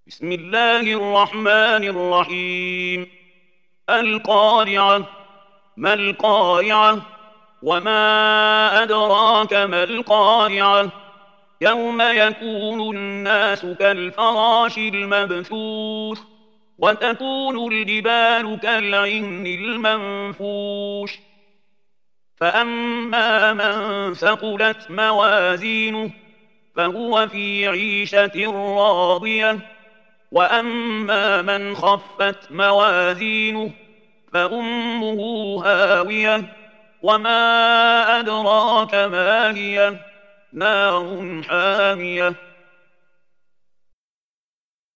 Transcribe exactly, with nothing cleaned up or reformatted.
بسم الله الرحمن الرحيم. القارعة. ما القارعة؟ وما أدراك ما القارعة؟ يوم يكون الناس كالفراش المبثوث وتكون الجبال كالعهن المنفوش. فأما من ثقلت موازينه فهو في عيشة راضية، وأما من خفت موازينه فأمه هاوية، وما أدراك ما هي؟ نار حامية.